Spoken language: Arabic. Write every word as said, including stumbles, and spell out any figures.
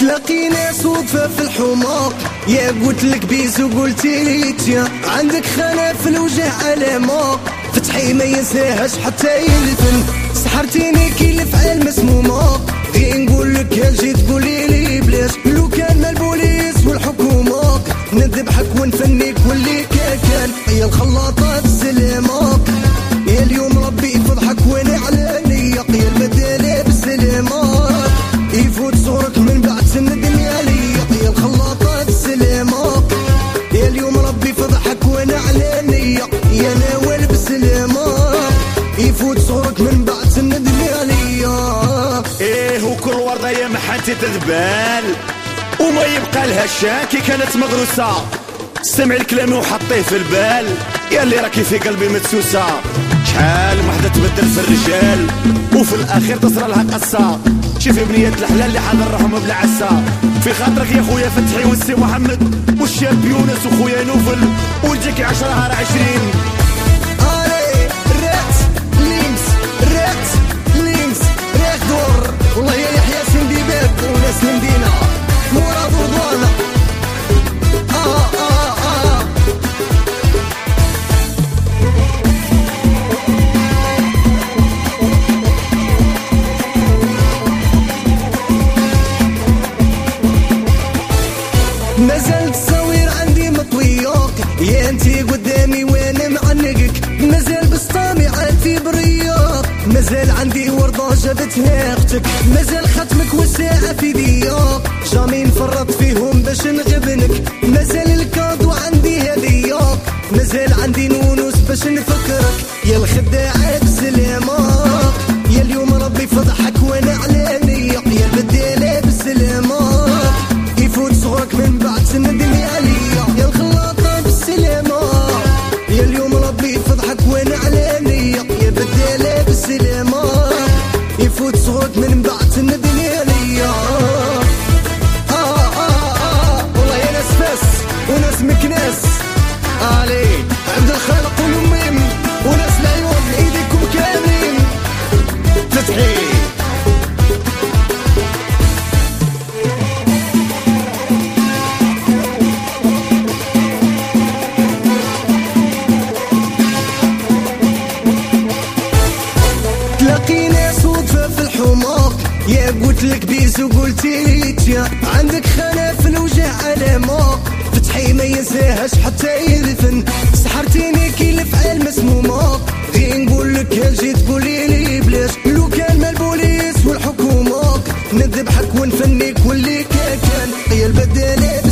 تلاقينا صدفة في الحماق، يا قلت لك بيز وقلتي لي تيا، عندك خانة في الوجه علامة، فتحي ما ينساهاش حتى يلفن، سحرتيني كي الفعال مسمومة، غير نقول لك هل جيت تقولي لي بلاش، لو كان ما البوليس والحكومة نذبحك ونفنيك واللي كان، يا الخلاطة السلامة، يا اليوم ربي يفضحك وانا على نيق، يا البدالة بالسلامة يفوت صورك من بعد سندم يا ليق، يا الخلاطة السلامة، يا اليوم ربي فضحك وانا على نيق، يا ناول بالسلامة يفوت صورك من بعد سندم يا ليق. ايه وكل وردة يا محنتي تذبال وما يبقى لها شاكي كانت مغروسة، سمع الكلام وحطيه في البال، يا اللي راكي في قلبي مدسوسة، شحال وحدة تبدل في الرجال وفي الاخير تصرى لها قصة، شوفي بنية الحلال اللي حاضر روحهم بلا عسى، في خاطرك يا خويا فتحي والسي محمد والشاب يونس وخويا نوفل ولجيك عشرة على عشرين. آلي رات ليمس رات ليمس ريح دور، والله يا يحيى سندي باب وناس المدينة مراد ورضوانة. آه آه آه مازال تصوير عندي مطوياك، يا انتي قدامي وانا معنقك، مازال بسطامي عاتي برياق، مازال عندي وردة جابتها اختك، مازال ختمك والساعة في دياق، جامي نفرط فيهم باش نغبنك، مازال الكادو عندي هدياق، مازال عندي نونوس باش نفكرك، يا الخداعة بسلامة، يا اليوم ربي فضحك وانا على نيق، يا البدالة بالسلامة يفوت صغرك من بعد سندم يا ليا، يا الخلاطة بالسلامة، يا اليوم ربي فضحك وانا على نية، يا بدالة بالسلامة يفوت صغرك من بعد سندم يا ليا. آه آه آه والله يا ناس فاس وناس مكناس، علي عبد الخالق والميم وناس العيون ايديكم كاملين فتحي. تلاقينا صدفة في الحماق، يا قلت لك بيز وقلتي لي تيا، عندك خانة في الوجه علامة، فتحي ما ينساهاش حتى يدفن، سحرتيني كي الفعال مسمومة، غير نقول لك هل جيت تقولي لي بلاش، لو كان ما البوليس والحكومة نذبحك ونفنيك واللي كان، يا البدالة